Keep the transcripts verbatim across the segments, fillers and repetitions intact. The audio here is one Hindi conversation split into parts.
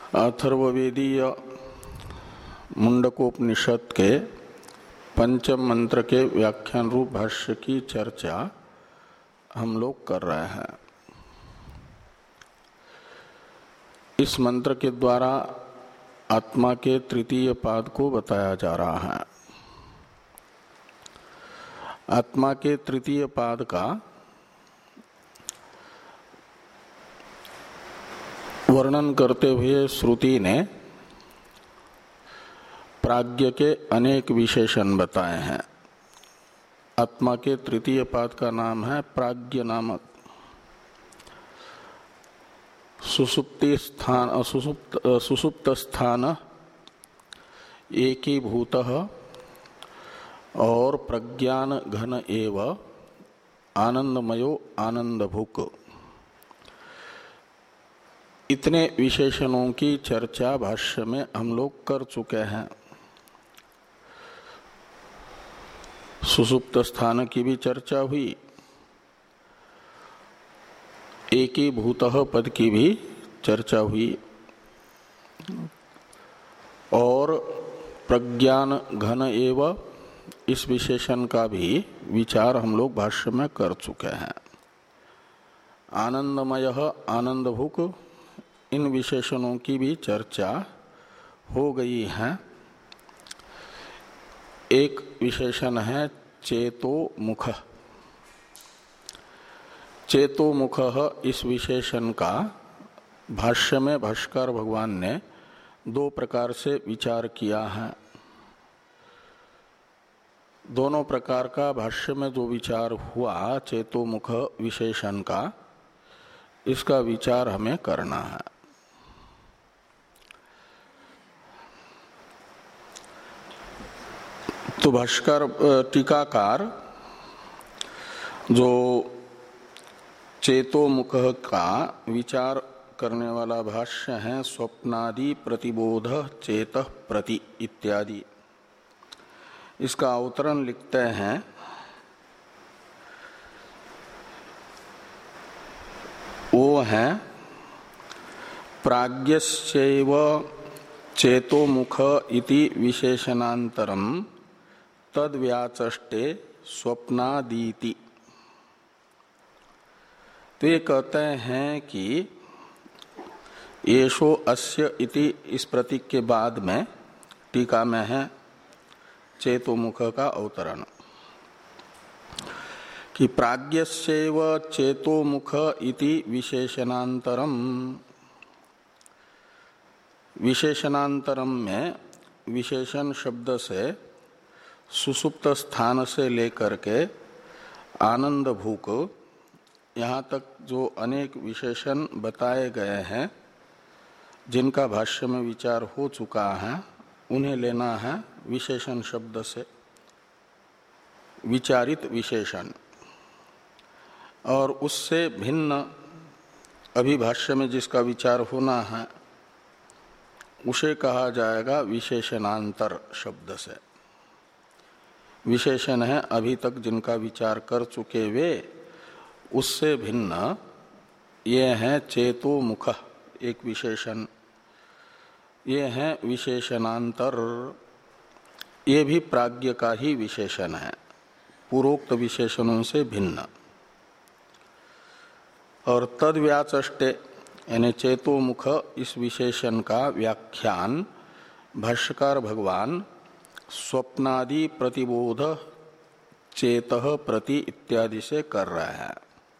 अथर्ववेदीय मुंडकोपनिषद के पंचम मंत्र के व्याख्यान रूप भाष्य की चर्चा हम लोग कर रहे हैं। इस मंत्र के द्वारा आत्मा के तृतीय पाद को बताया जा रहा है। आत्मा के तृतीय पाद का वर्णन करते हुए श्रुति ने प्राज्ञ के अनेक विशेषण बताए हैं। आत्मा के तृतीय पाद का नाम है प्राज्ञ नामक। सुसुप्ति स्थान सुसुप्त सुसुप्त स्थान एकीभूतः और प्रज्ञान घन एव आनंदमयो आनंदभुक। इतने विशेषणों की चर्चा भाष्य में हम लोग कर चुके हैं। सुसुप्त स्थान की भी चर्चा हुई, एकीभूतः पद की भी चर्चा हुई और प्रज्ञान घन एव इस विशेषण का भी विचार हम लोग भाष्य में कर चुके हैं। आनंदमयः आनंदभुक इन विशेषणों की भी चर्चा हो गई है। एक विशेषण है चेतो मुख। चेतो मुख इस विशेषण का भाष्य में भाष्कर भगवान ने दो प्रकार से विचार किया है। दोनों प्रकार का भाष्य में जो विचार हुआ चेतो मुख विशेषण का, इसका विचार हमें करना है। तो भाष्कर टीकाकार जो चेतोमुख का विचार करने वाला भाष्य है स्वप्नादि प्रतिबोध चेतः प्रति इत्यादि, इसका अवतरण लिखते हैं वो है प्राज्ञस्यैव चेतोमुख इति विशेषणांतरम तद व्याचष्टे स्वप्नादीति। तो ये कहते हैं कि येषो अस्य इति इस प्रतीक के बाद में टीका में है चेतोमुख का अवतरण कि प्राज्ञस्यैव चेतोमुख इति विशेषणांतरम। विशेषणांतरम में विशेषण शब्द से सुसुप्त स्थान से लेकर के आनंद भूक यहाँ तक जो अनेक विशेषण बताए गए हैं, जिनका भाष्य में विचार हो चुका है, उन्हें लेना है विशेषण शब्द से विचारित विशेषण। और उससे भिन्न अभी भाष्य में जिसका विचार होना है उसे कहा जाएगा विशेषणांतर शब्द से। विशेषण है अभी तक जिनका विचार कर चुके वे, उससे भिन्न ये है चेतो मुख एक विशेषण, ये है विशेषणांतर। ये भी प्राज्ञ का ही विशेषण है, पूर्वोक्त विशेषणों से भिन्न। और तद व्याचष्टे यानी चेतो मुख इस विशेषण का व्याख्यान भाष्यकार भगवान स्वप्नादि प्रतिबोध चेतः प्रति इत्यादि से कर रहा है।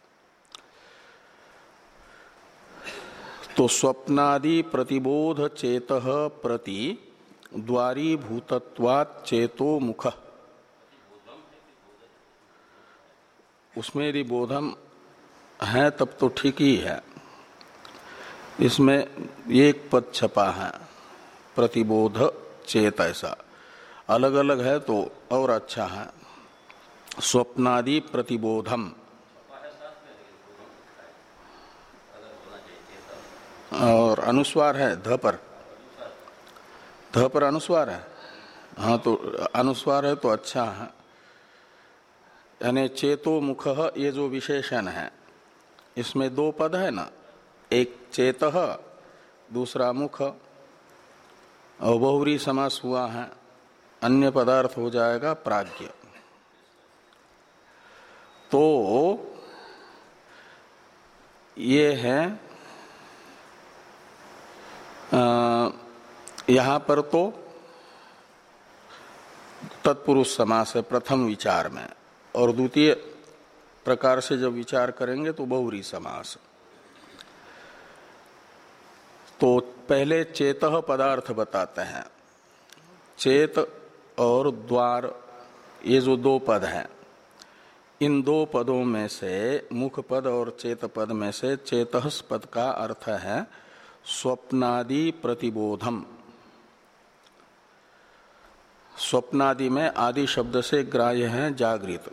तो स्वप्नादि प्रतिबोध चेतः प्रति द्वारी भूतत्वात् चेतो मुख, उसमें यदि बोधम है तब तो ठीक ही है। इसमें एक पद छपा है प्रतिबोध चेत, ऐसा अलग अलग है तो और अच्छा है। स्वप्नादि प्रतिबोधम और अनुस्वार है ध पर, ध पर अनुस्वार है। हाँ तो अनुस्वार है तो अच्छा है। यानी चेतो मुख ये जो विशेषण है इसमें दो पद है ना, एक चेतः दूसरा मुख और बहुव्रीहि समास हुआ है, अन्य पदार्थ हो जाएगा प्राज्ञ। तो ये है यहाँ पर तो तत्पुरुष समास है प्रथम विचार में, और द्वितीय प्रकार से जब विचार करेंगे तो बहुव्रीहि समास। तो पहले चेतः पदार्थ बताते हैं। चेत और द्वार ये जो दो पद हैं, इन दो पदों में से मुख पद और चेत पद में से चेतस पद का अर्थ है स्वप्नादि प्रतिबोधम। स्वप्नादि में आदि शब्द से ग्राह्य है जागृत।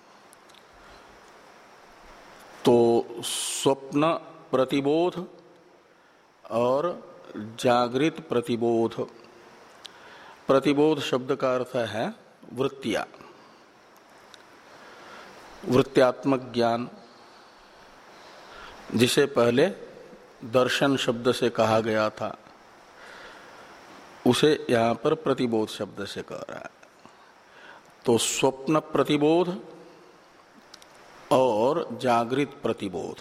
तो स्वप्न प्रतिबोध और जागृत प्रतिबोध। प्रतिबोध शब्द का अर्थ है वृत्तियां, वृत्त्यात्मक ज्ञान, जिसे पहले दर्शन शब्द से कहा गया था, उसे यहां पर प्रतिबोध शब्द से कह रहा है। तो स्वप्न प्रतिबोध और जागृत प्रतिबोध,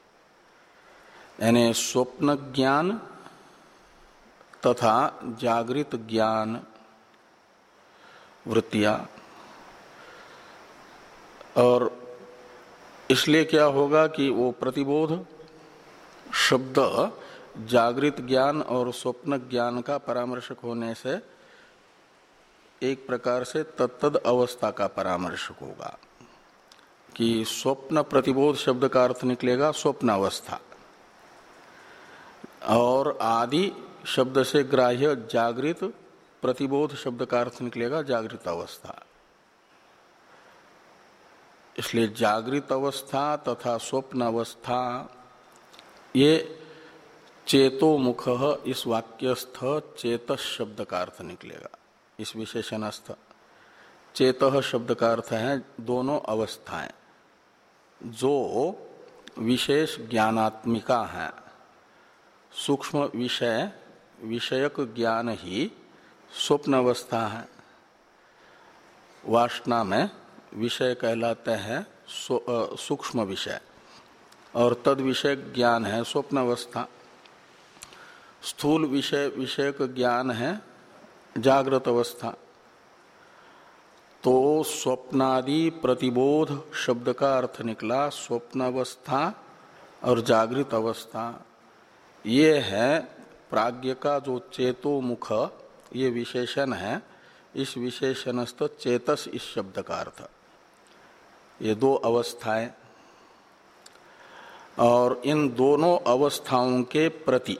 यानी स्वप्न ज्ञान तथा जागृत ज्ञान वृत्तियां। और इसलिए क्या होगा कि वो प्रतिबोध शब्द जागृत ज्ञान और स्वप्न ज्ञान का परामर्शक होने से एक प्रकार से तत्तद अवस्था का परामर्शक होगा, कि स्वप्न प्रतिबोध शब्द का अर्थ निकलेगा स्वप्न अवस्था, और आदि शब्द से ग्राह्य जागृत प्रतिबोध शब्द का अर्थ निकलेगा जागृत अवस्था। इसलिए जागृत अवस्था तथा स्वप्न अवस्था ये चेतोमुख इस वाक्यस्थ चेतस शब्द का अर्थ निकलेगा। इस विशेषणस्थ चेतः शब्द का अर्थ है दोनों अवस्थाएं जो विशेष ज्ञानात्मिका है। सूक्ष्म विषय विषयक ज्ञान ही स्वप्न अवस्था है। वासना में विषय कहलाते हैं सूक्ष्म विषय, और तद विषय ज्ञान है स्वप्न अवस्था। स्थूल विषय विषयक ज्ञान है जागृत अवस्था। तो स्वप्नादि प्रतिबोध शब्द का अर्थ निकला स्वप्न अवस्था और जागृत अवस्था। ये है प्राज्ञ का जो चेतोमुख ये विशेषण है, इस विशेषणस्थ चेतस इस शब्द का अर्थ। ये दो अवस्थाएं, और इन दोनों अवस्थाओं के प्रति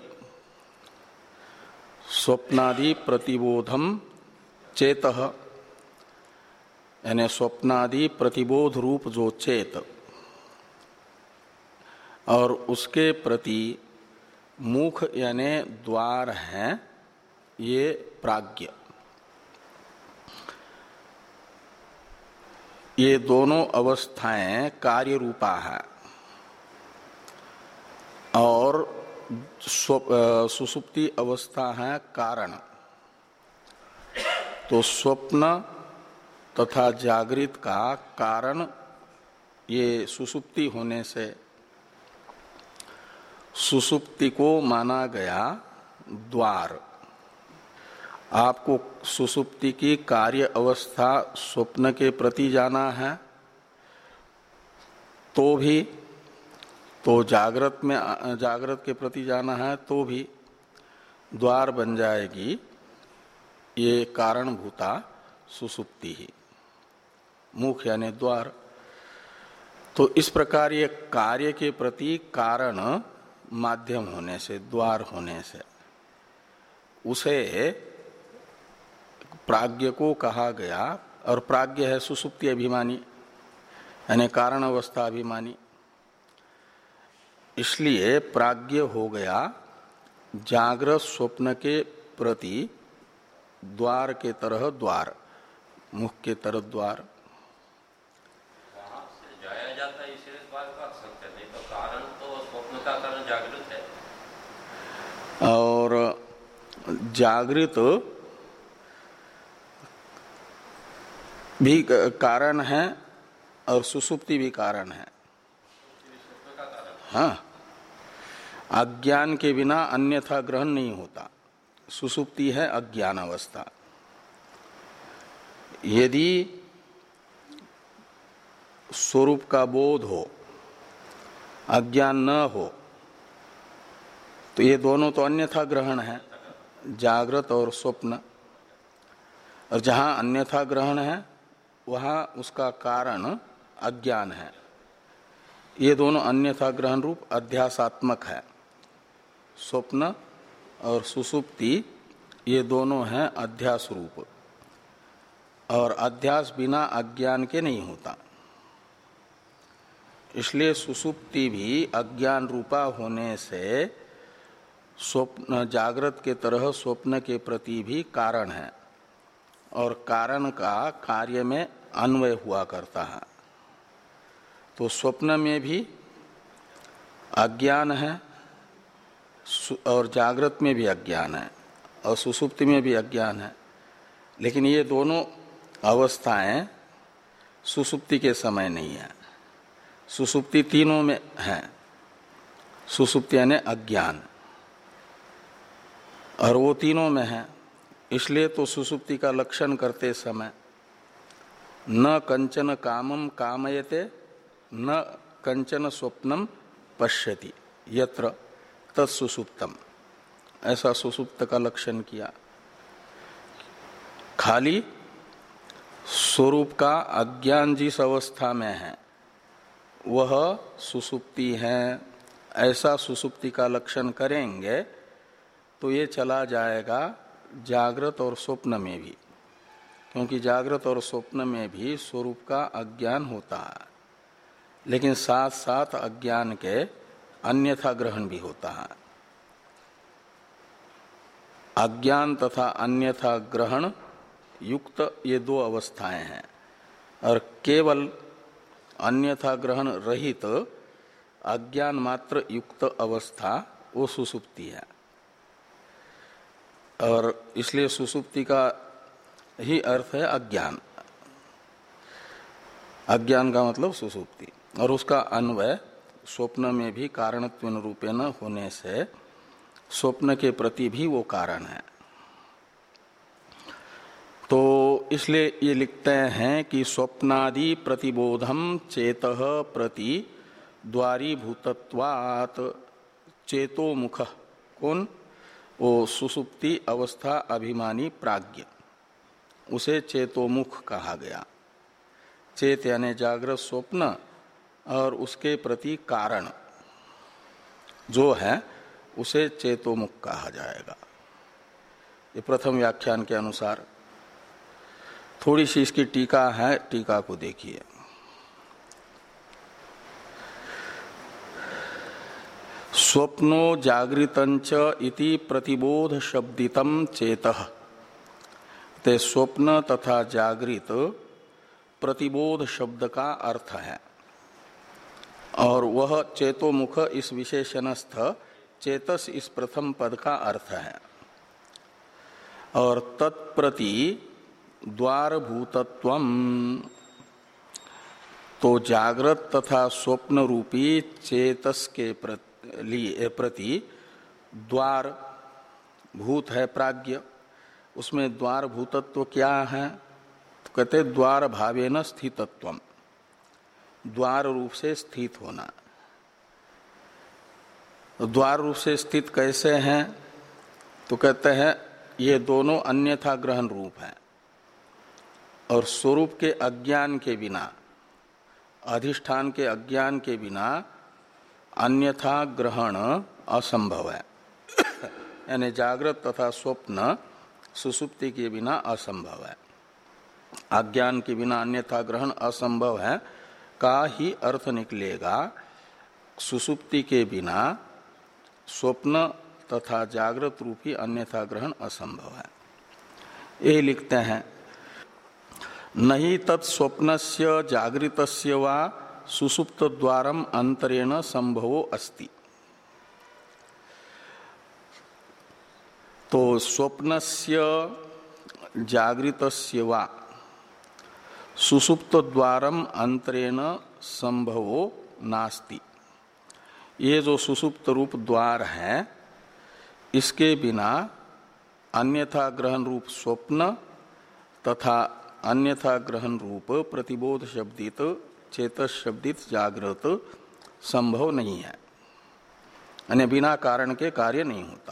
स्वप्नादि प्रतिबोधम चेतः, यानी स्वप्नादि प्रतिबोध रूप जो चेत, और उसके प्रति मुख यानी द्वार हैं ये प्राज्ञ। ये दोनों अवस्थाएं कार्य रूपा है, और सुसुप्ति अवस्था है कारण। तो स्वप्न तथा जागृत का कारण ये सुसुप्ति होने से सुसुप्ति को माना गया द्वार। आपको सुसुप्ति की कार्य अवस्था स्वप्न के प्रति जाना है तो भी, तो जागृत में जागृत के प्रति जाना है तो भी द्वार बन जाएगी ये कारणभूता सुसुप्ति ही, मुख यानी द्वार। तो इस प्रकार ये कार्य के प्रति कारण माध्यम होने से, द्वार होने से, उसे प्राज्ञ को कहा गया। और प्राज्ञ है सुसुप्ति अभिमानी, यानी कारण अवस्था अभिमानी। इसलिए प्राज्ञ हो गया जागृत स्वप्न के प्रति द्वार के तरह द्वार, मुख के तरह द्वार। जाया जाता है इसे इस बात कर सकते नहीं, तो कारण तो स्वप्न का कारण जागृत है। जागृत भी कारण है और सुसुप्ति भी कारण है। हाँ, अज्ञान के बिना अन्यथा ग्रहण नहीं होता। सुसुप्ति है अज्ञान अवस्था। यदि स्वरूप का बोध हो, अज्ञान न हो, तो ये दोनों तो अन्यथा ग्रहण है, जागृत और स्वप्न। और जहां अन्यथा ग्रहण है वहां उसका कारण अज्ञान है। ये दोनों अन्यथा ग्रहण रूप अध्यासात्मक है। स्वप्न और सुसुप्ति ये दोनों हैं अध्यास रूप, और अध्यास बिना अज्ञान के नहीं होता। इसलिए सुसुप्ति भी अज्ञान रूपा होने से स्वप्न जागृत के तरह स्वप्न के प्रति भी कारण है, और कारण का कार्य में अन्वय हुआ करता है। तो स्वप्न में भी अज्ञान है और जागृत में भी अज्ञान है और सुसुप्ति में भी अज्ञान है। लेकिन ये दोनों अवस्थाएं सुसुप्ति के समय नहीं है। सुसुप्ति तीनों में है। सुसुप्ति यानी अज्ञान, और वो तीनों में है। इसलिए तो सुसुप्ति का लक्षण करते समय न कंचन कामम कामयते न कंचन स्वप्नम पश्यति यत्र तत्सुसुप्तम, ऐसा सुसुप्त का लक्षण किया। खाली स्वरूप का अज्ञान जिस अवस्था में है वह सुसुप्ति है, ऐसा सुसुप्ति का लक्षण करेंगे तो ये चला जाएगा जागृत और स्वप्न में भी, क्योंकि जागृत और स्वप्न में भी स्वरूप का अज्ञान होता है, लेकिन साथ साथ अज्ञान के अन्यथा ग्रहण भी होता है। अज्ञान तथा अन्यथा ग्रहण युक्त ये दो अवस्थाएं हैं, और केवल अन्यथा ग्रहण रहित अज्ञान मात्र युक्त अवस्था वो सुसुप्ति है। और इसलिए सुसुप्ति का ही अर्थ है अज्ञान। अज्ञान का मतलब सुसुप्ति, और उसका अन्वय स्वप्न में भी कारणत्वेन रूपेण होने से स्वप्न के प्रति भी वो कारण है। तो इसलिए ये लिखते हैं कि स्वप्नादि प्रतिबोधम चेतः प्रति द्वारीभूतत्वात् चेतोमुख, कौन? वो सुसुप्ति अवस्था अभिमानी प्राज्ञ, उसे चेतोमुख कहा गया। चेत यानी जागृत स्वप्न, और उसके प्रति कारण जो है उसे चेतोमुख कहा जाएगा। ये प्रथम व्याख्यान के अनुसार। थोड़ी सी इसकी टीका है, टीका को देखिए। स्वप्नो जागृतंच इति प्रतिबोध शब्दितम चेतः, ते स्वप्न तथा जागृत प्रतिबोध शब्द का अर्थ है, और वह चेतोमुख इस विशेषणस्थ चेतस इस प्रथम पद का अर्थ है। और तत्प्रति द्वारभूतत्वम, तो जागृत तथा स्वप्न रूपी चेतस के प्रति द्वार भूत है प्राज्ञ, उसमें द्वार भूतत्व क्या है? तो कहते द्वार भावेन स्थितत्वम, द्वार रूप से स्थित होना। द्वार रूप से स्थित कैसे हैं? तो कहते हैं ये दोनों अन्यथा ग्रहण रूप है, और स्वरूप के अज्ञान के बिना, अधिष्ठान के अज्ञान के बिना अन्यथा ग्रहण असंभव है। यानी जागृत तथा स्वप्न सुसुप्ति के बिना असंभव है। अज्ञान के बिना अन्यथा ग्रहण असंभव है का ही अर्थ निकलेगा। सुसुप्ति के बिना स्वप्न तथा जागृत रूपी अन्यथा ग्रहण असंभव है। ये लिखते हैं, नहीं तत्स्वप्नस्य जागृतस्य वा सुसुप्त द्वारम अंतरेण संभवो अस्ति। तो स्वप्नस्य जागृतस्य वा सुसुप्त द्वारम अंतरेण संभवो नास्ति। ये जो सुसुप्त रूप द्वार है इसके बिना अन्यथा ग्रहण रूप स्वप्न तथा अन्यथा ग्रहण रूप प्रतिबोध शब्दित चेतस शब्दित जागृत संभव नहीं है, यानी बिना कारण के कार्य नहीं होता।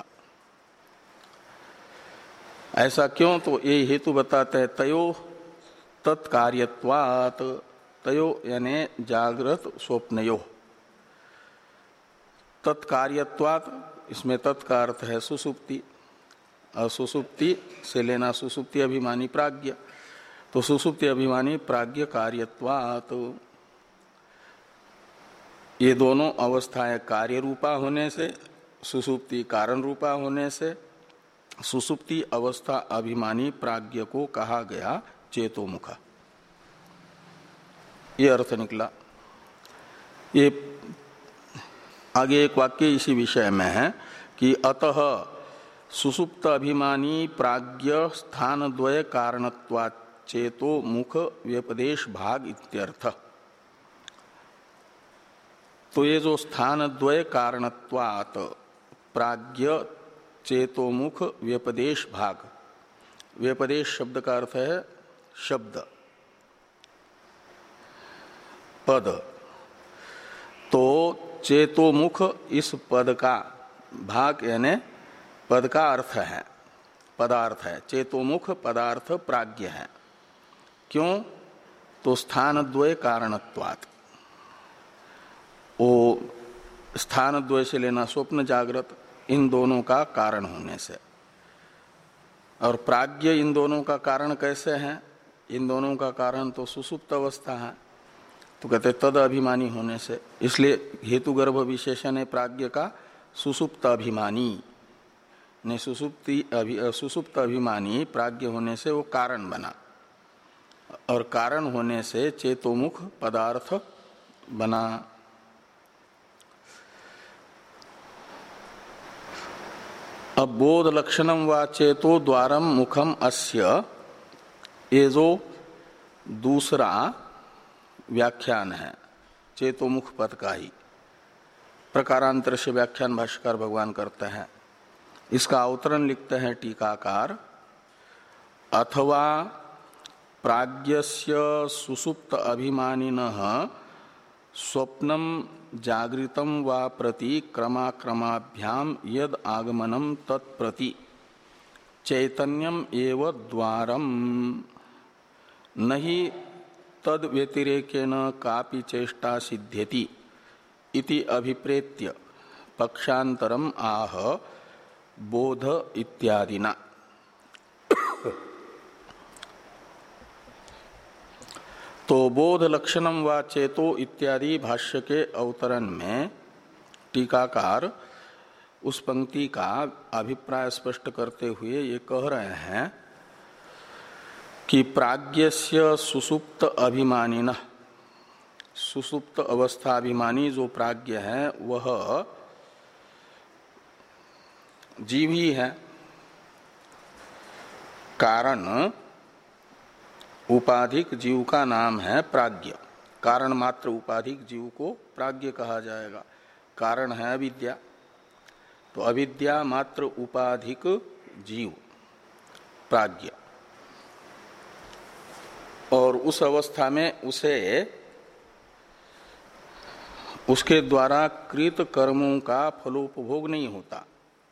ऐसा क्यों? तो ये हेतु बताते हैं, तयो तत्कार्यत्वात्, तयो यानी जागृत स्वप्नयो, तत्कार्यत्वात्, इसमें तत्का अर्थ है सुसुप्ति, और सुसुप्ति से लेना सुसुप्ति अभिमानी प्राज्ञ, तो सुसुप्ति अभिमानी प्राज्ञ कार्यत्वात्, ये दोनों अवस्थाएं कार्य रूपा होने से, सुसुप्ति कारण रूपा होने से सुसुप्ति अवस्था अभिमानी प्राज्ञ को कहा गया चेतोमुख। ये अर्थ निकला। ये आगे एक वाक्य इसी विषय में है कि अतः सुसुप्त अभिमानी प्राज्ञ स्थान द्वय कारणत्वात् चेतो मुख व्यपदेश भाग इत्यर्थ। तो ये जो स्थान द्वय कारणत्वात् प्राज्ञ चेतोमुख व्यपदेश भाग, व्यपदेश शब्द का अर्थ है शब्द पद, तो चेतोमुख इस पद का भाग यानी पद का अर्थ है, पदार्थ है। चेतोमुख पदार्थ प्राज्ञ है। क्यों? तो स्थान द्वय कारणत्वात्, वो स्थान द्वय से लेना स्वप्न जागृत, इन दोनों का कारण होने से। और प्राज्ञ इन दोनों का कारण कैसे है? इन दोनों का कारण तो सुसुप्त अवस्था है, तो कहते तद अभिमानी होने से। इसलिए हेतुगर्भ विशेषण है प्राज्ञ का सुसुप्त अभिमानी, ने सुसुप्ति अभि, सुसुप्त अभिमानी प्राज्ञ होने से वो कारण बना, और कारण होने से चेतोमुख पदार्थ बना। अब बोध लक्षणम वा चेतो द्वारम मुखम अस्य, ये जो दूसरा व्याख्यान है चेतोमुख पद का ही, प्रकारांतर से व्याख्यान भाष्यकार भगवान करते हैं। इसका अवतरण लिखते हैं टीकाकार, अथवा प्राज्ञस्य सुसुप्त अभिमानिनः स्वप्नम जागृतम वा प्रति क्रमाक्रमाभ्याम यद आगमनम तत्प्रति चैतन्यम एव द्वारम नहि तद व्यतिरेकेन कापि चेष्टा सिद्ध्यति इति अभिप्रेत्य पक्षांतरम आह बोध इत्यादिना। तो बोध लक्षणम वा चेतो इत्यादि भाष्य के अवतरण में टीकाकार उस पंक्ति का अभिप्राय स्पष्ट करते हुए ये कह रहे हैं कि प्राज्ञस्य सुसुप्त अभिमानिनः, सुसुप्त अवस्थाभिमानी जो प्राज्ञ है वह जीव ही है। कारण उपाधिक जीव का नाम है प्राज्ञ, कारण मात्र उपाधिक जीव को प्राज्ञ कहा जाएगा। कारण है अविद्या, तो अविद्या मात्र उपाधिक जीव प्राज्ञ, और उस अवस्था में उसे उसके द्वारा कृत कर्मों का फलोपभोग नहीं होता।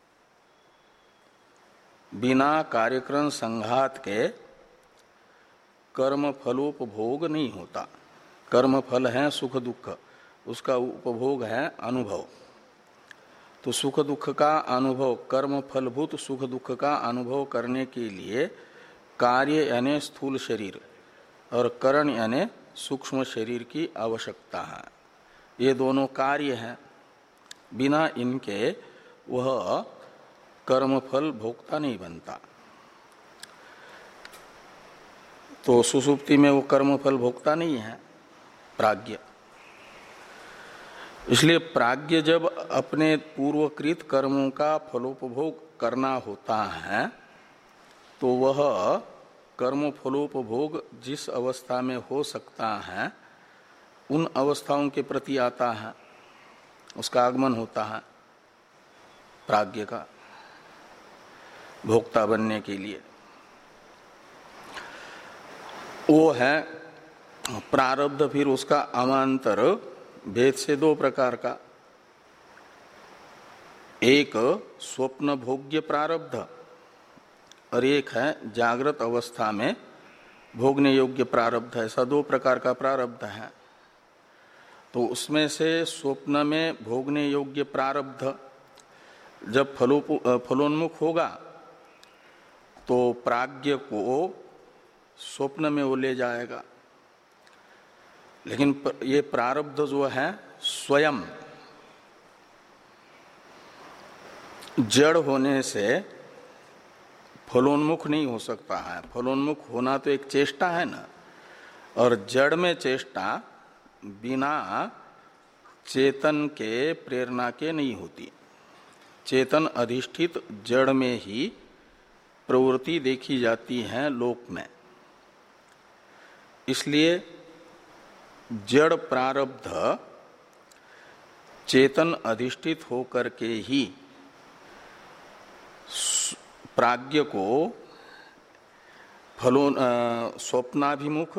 बिना कार्यक्रम संघात के कर्म फलोपभोग नहीं होता। कर्म फल है सुख दुख, उसका उपभोग है अनुभव। तो सुख दुख का अनुभव, कर्म फलभूत सुख दुख का अनुभव करने के लिए कार्य यानी स्थूल शरीर और करण यानी सूक्ष्म शरीर की आवश्यकता है। ये दोनों कार्य हैं, बिना इनके वह कर्म फल भोक्ता नहीं बनता। तो सुसुप्ति में वो कर्म फल भोक्ता नहीं है प्राज्ञ। इसलिए प्राज्ञ जब अपने पूर्वकृत कर्मों का फलोपभोग करना होता है तो वह कर्म फलोपभोग जिस अवस्था में हो सकता है उन अवस्थाओं के प्रति आता है, उसका आगमन होता है प्राज्ञ का भोक्ता बनने के लिए। वो है प्रारब्ध। फिर उसका अवान्तर भेद से दो प्रकार का, एक स्वप्न भोग्य प्रारब्ध और एक है जागृत अवस्था में भोगने योग्य प्रारब्ध। ऐसा दो प्रकार का प्रारब्ध है। तो उसमें से स्वप्न में भोगने योग्य प्रारब्ध जब फलो फलोन्मुख होगा तो प्राज्ञ को स्वप्न में वो ले जाएगा। लेकिन ये प्रारब्ध जो है स्वयं जड़ होने से फलोन्मुख नहीं हो सकता है। फलोन्मुख होना तो एक चेष्टा है ना, और जड़ में चेष्टा बिना चेतन के प्रेरणा के नहीं होती। चेतन अधिष्ठित जड़ में ही प्रवृत्ति देखी जाती है लोक में। इसलिए जड़ प्रारब्ध चेतन अधिष्ठित होकर के ही प्राज्ञ को फलों स्वप्नाभिमुख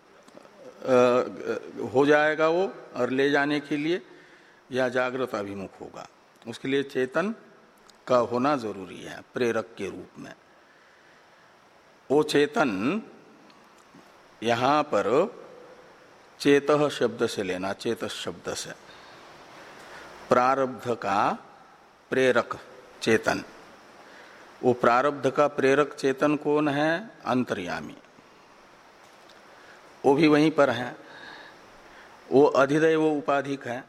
हो जाएगा वो और ले जाने के लिए, या जागृत अभिमुख होगा। उसके लिए चेतन का होना जरूरी है प्रेरक के रूप में। वो चेतन यहाँ पर चेतः शब्द से लेना, चेतस शब्द से, प्रारब्ध का प्रेरक चेतन। वो प्रारब्ध का प्रेरक चेतन कौन है? अंतर्यामी। वो भी वहीं पर है, वो अधिदैव उपाधिक है।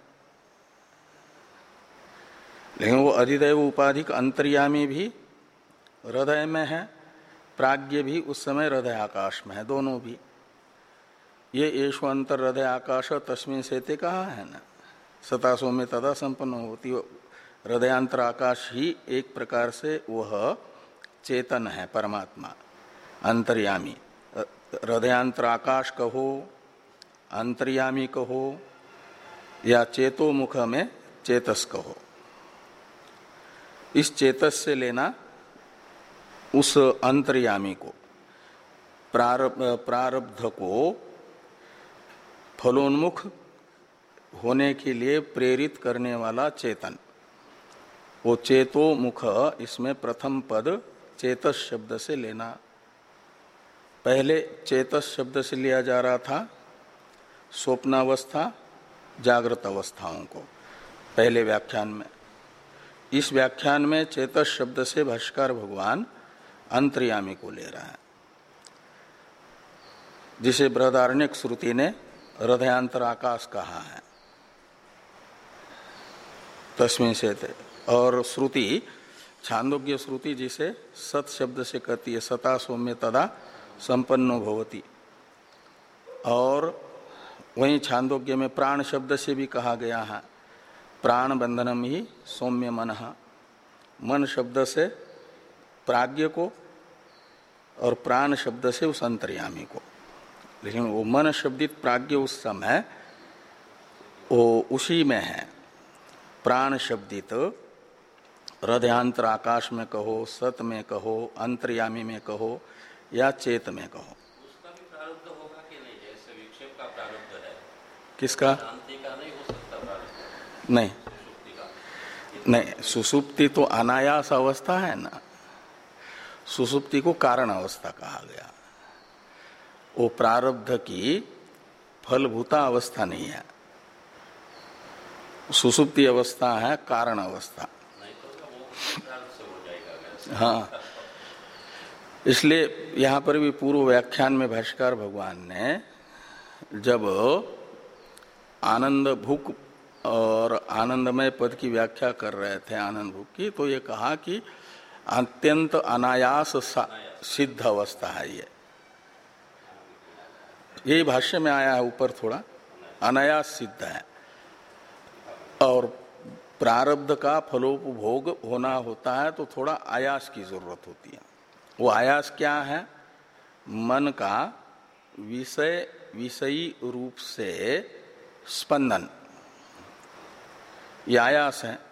लेकिन वो अधिदैव उपाधिक अंतर्यामी भी हृदय में है, प्राज्ञ भी उस समय हृदय आकाश में है, दोनों भी। ये येषु अंतर हृदय आकाश तस्मिन् सेते कहा है ना, सतासो में तदा संपन्न होती। हृदयांतर आकाश ही एक प्रकार से वह चेतन है, परमात्मा अंतर्यामी। हृदयांतर आकाश कहो, अंतर्यामी कहो, या चेतो मुख में चेतस कहो। इस चेतस से लेना उस अंतर्यामी को, प्रारब्ध प्रारब्ध को फलोन्मुख होने के लिए प्रेरित करने वाला चेतन, वो चेतो मुख। इसमें प्रथम पद चेतस शब्द से लेना। पहले चेतस शब्द से लिया जा रहा था स्वप्नावस्था जागृत अवस्थाओं को पहले व्याख्यान में। इस व्याख्यान में चेतस शब्द से भाष्यकार भगवान अंतर्यामी को ले रहा है, जिसे बृहदारण्यक श्रुति ने हृदयांतर आकाश कहा है तस्मिन् सेते। और श्रुति छांदोग्य श्रुति जिसे सत शब्द से कहती है, सता सौम्य तदा संपन्नो भवति। और वहीं छांदोग्य में प्राण शब्द से भी कहा गया है, प्राण बंधनम ही सौम्य मनः। मन शब्द से प्राज्ञ को और प्राण शब्द से उस अंतर्यामी को। लेकिन वो मन शब्दित प्राज्ञ उस समय वो उसी में है। प्राण शब्दित हृदयांतर आकाश में कहो, सत में कहो, अंतर्यामी में कहो, या चेत में कहो। उसका भी प्रारब्ध होगा कि नहीं? जैसे विक्षेप का प्रारब्ध है, किसका? शांति का नहीं हो सकता प्रारब्ध? नहीं, सुषुप्ति का नहीं। सुषुप्ति तो अनायास अवस्था है ना, सुषुप्ति को कारण अवस्था कहा गया। वो प्रारब्ध की फलभूता अवस्था नहीं है, सुषुप्ति अवस्था है कारण अवस्था। नहीं तो वो प्रारब्ध से हो जाएगा। हाँ, इसलिए यहाँ पर भी पूर्व व्याख्यान में भाष्यकार भगवान ने जब आनंद भूक और आनंदमय पद की व्याख्या कर रहे थे आनंद भूक की, तो ये कहा कि अत्यंत अनायास सिद्ध अवस्था है ये। यही भाष्य में आया है ऊपर थोड़ा, अनायास सिद्ध है। और प्रारब्ध का फलोपभोग होना होता है तो थोड़ा आयास की जरूरत होती है। वो आयास क्या है? मन का विषय विषयी रूप से स्पंदन, ये आयास है।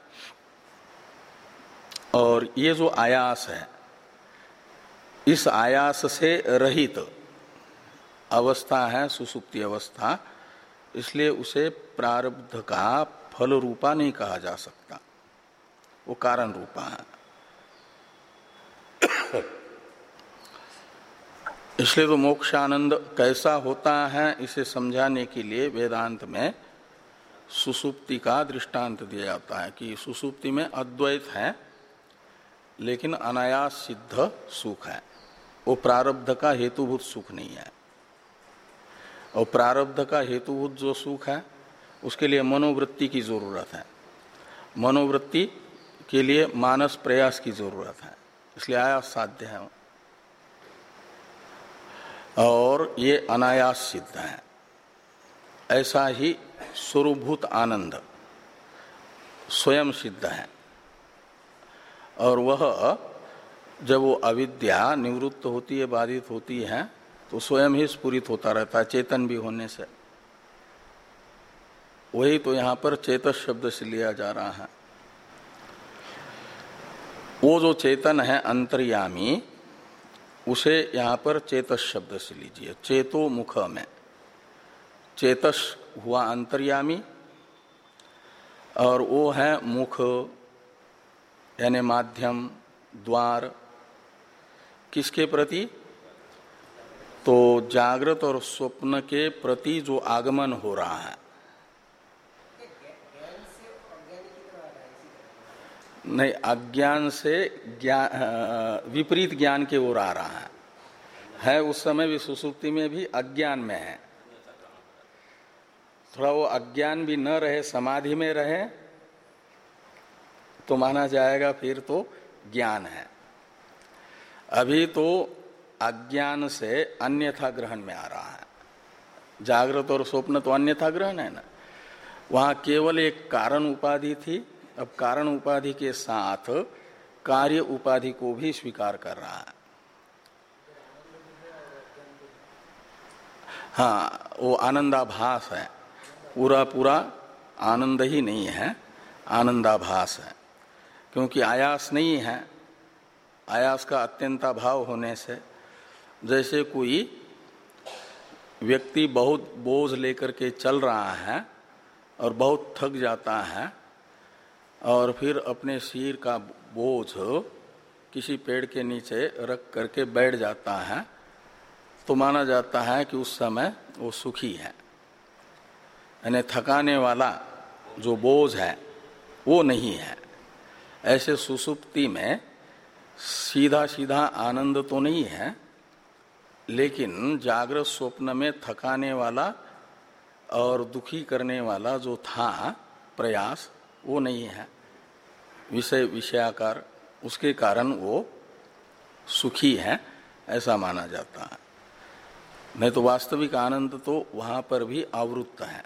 और ये जो आयास है, इस आयास से रहित अवस्था है सुसुप्ति अवस्था, इसलिए उसे प्रारब्ध का फल रूपा नहीं कहा जा सकता, वो कारण रूपा है। इसलिए तो मोक्षानंद कैसा होता है इसे समझाने के लिए वेदांत में सुसुप्ति का दृष्टांत दिया जाता है कि सुसुप्ति में अद्वैत है लेकिन अनायास सिद्ध सुख है, वो प्रारब्ध का हेतुभूत सुख नहीं है। और प्रारब्ध का हेतुभूत जो सुख है उसके लिए मनोवृत्ति की जरूरत है, मनोवृत्ति के लिए मानस प्रयास की जरूरत है, इसलिए आयास साध्य है और ये अनायास सिद्ध है। ऐसा ही स्वरूपभूत आनंद स्वयं सिद्ध है और वह जब वो अविद्या निवृत्त होती है, बाधित होती है, तो स्वयं ही स्फुरित होता रहता है चेतन भी होने से। वही तो यहाँ पर चेतस शब्द से लिया जा रहा है। वो जो चेतन है अंतर्यामी, उसे यहाँ पर चेतस शब्द से लीजिए। चेतो मुख में चेतस हुआ अंतर्यामी और वो है मुख यानी माध्यम, द्वार, किसके प्रति? तो जागृत और स्वप्न के प्रति जो आगमन हो रहा है। नहीं, अज्ञान से ज्ञान, विपरीत ज्ञान के ओर आ रहा है, है उस समय भी सुसुप्ति में भी अज्ञान में है। थोड़ा वो अज्ञान भी न रहे, समाधि में रहे तो माना जाएगा फिर तो ज्ञान है। अभी तो अज्ञान से अन्यथा ग्रहण में आ रहा है। जागृत और स्वप्न तो अन्यथा ग्रहण है ना, वहां केवल एक कारण उपाधि थी, अब कारण उपाधि के साथ कार्य उपाधि को भी स्वीकार कर रहा है। हाँ, वो आनंदाभास है, पूरा पूरा आनंद ही नहीं है, आनंदाभास है, क्योंकि आयास नहीं है। आयास का अत्यंताभाव होने से, जैसे कोई व्यक्ति बहुत बोझ लेकर के चल रहा है और बहुत थक जाता है और फिर अपने सिर का बोझ किसी पेड़ के नीचे रख करके बैठ जाता है, तो माना जाता है कि उस समय वो सुखी है। यानी थकाने वाला जो बोझ है वो नहीं है। ऐसे सुसुप्ति में सीधा सीधा आनंद तो नहीं है, लेकिन जागृत स्वप्न में थकाने वाला और दुखी करने वाला जो था प्रयास, वो नहीं है। विषय विषयाकार, उसके कारण वो सुखी है, ऐसा माना जाता है। नहीं तो वास्तविक आनंद तो वहां पर भी आवृत्त है।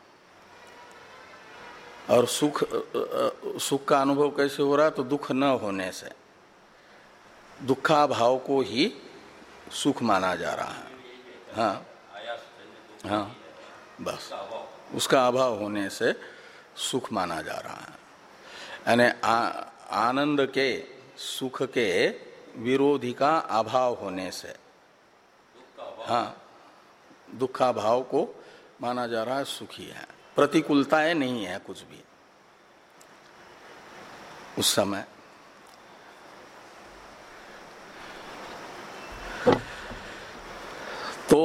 और सुख सुख का अनुभव कैसे हो रहा है? तो दुख न होने से, दुखाभाव को ही सुख माना जा रहा है। हाँ हाँ, बस उसका अभाव होने से सुख माना जा रहा है। यानी आनंद के, सुख के विरोधी का अभाव होने से, हाँ, दुखाभाव को माना जा रहा है सुखी है। प्रतिकूलताएं नहीं है कुछ भी उस समय। तो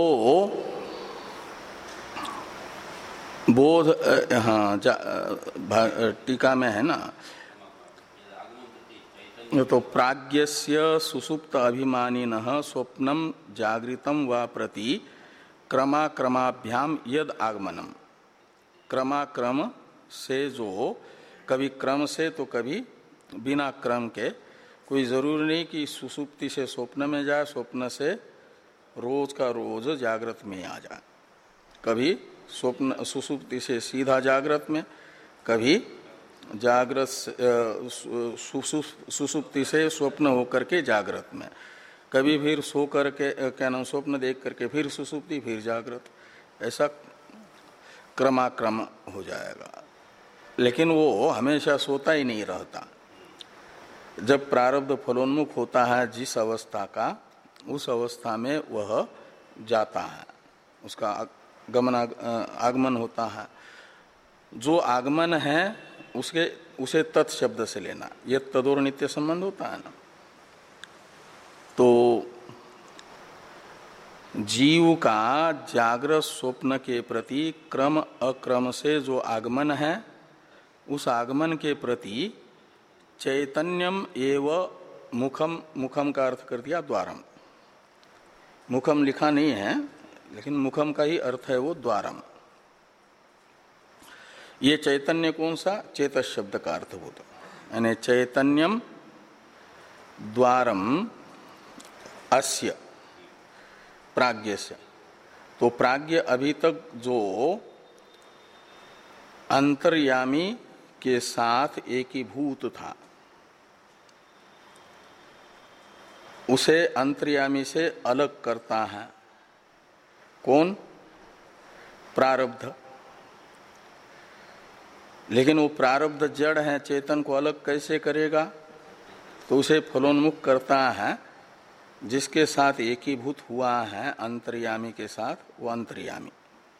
बोध, हाँ, टीका में है ना, तो प्राज्ञस्य सुसुप्त अभिमानिनः स्वप्नम जागृतम वा प्रति क्रमाक्रमाभ्याम यद आगमनम। क्रमाक्रम से, जो कभी क्रम से तो कभी बिना क्रम के, कोई जरूरी नहीं कि सुसुप्ति से स्वप्न में जाए, स्वप्न से रोज का रोज जागृत में आ जाए। कभी स्वप्न सुसुप्ति से सीधा जागृत में, कभी जागृत सुसुप्ति से स्वप्न होकर के जागृत में, कभी फिर सो करके क्या नाम स्वप्न देख करके फिर सुसुप्ति फिर जागृत, ऐसा क्रमाक्रम हो जाएगा। लेकिन वो हमेशा सोता ही नहीं रहता। जब प्रारब्ध फलोन्मुख होता है जिस अवस्था का, उस अवस्था में वह जाता है, उसका गमन आगमन होता है। जो आगमन है उसके उसे तत्शब्द से लेना, ये तदोर नित्य संबंध होता है ना। तो जीव का जागृत स्वप्न के प्रति क्रम अक्रम से जो आगमन है, उस आगमन के प्रति चैतन्यम एव मुखम, मुखम का अर्थ कर दिया द्वारम, मुखम लिखा नहीं है लेकिन मुखम का ही अर्थ है वो द्वारम। ये चैतन्य कौन सा? चेतस शब्द का अर्थ होता, यानी चैतन्यम द्वारम अस्य प्राज्ञ से। तो प्राज्ञ अभी तक जो अंतर्यामी के साथ एकीभूत था, उसे अंतर्यामी से अलग करता है कौन? प्रारब्ध। लेकिन वो प्रारब्ध जड़ है, चेतन को अलग कैसे करेगा? तो उसे फलोन्मुख करता है जिसके साथ एकीभूत हुआ है अंतर्यामी के साथ, वो अंतर्यामी।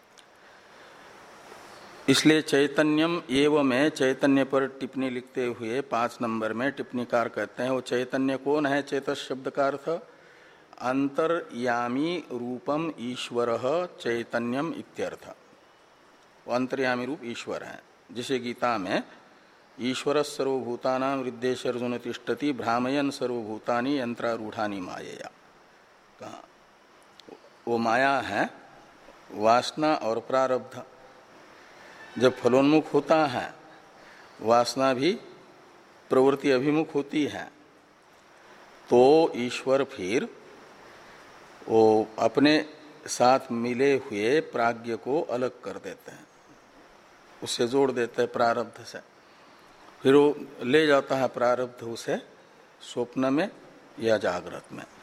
इसलिए चैतन्यम एव में चैतन्य पर टिप्पणी लिखते हुए पांच नंबर में टिप्पणीकार कहते हैं वो चैतन्य कौन है? चेतस शब्द का अर्थ अंतर्यामी रूपम ईश्वर चैतन्यम इत्यर्थ। वो अंतर्यामी रूप ईश्वर है, जिसे गीता में ईश्वर सर्वभूतानां हृदयेश अर्जुन तिष्ठति भ्रामयन सर्वभूतानि यंत्रारूढ़ानि मायया कहा। वो माया है वासना और प्रारब्ध। जब फलोन्मुख होता है वासना भी प्रवृत्ति अभिमुख होती है, तो ईश्वर फिर वो अपने साथ मिले हुए प्राज्ञ को अलग कर देते हैं, उससे जोड़ देते हैं प्रारब्ध से। फिर वो ले जाता है प्रारब्ध उसे स्वप्न में या जागृत में।